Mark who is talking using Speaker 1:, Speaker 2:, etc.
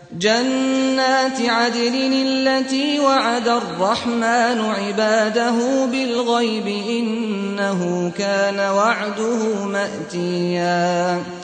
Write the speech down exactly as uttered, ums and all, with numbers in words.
Speaker 1: جنات عدن التي وعد الرحمن عباده بالغيب إنه كان وعده مأتيا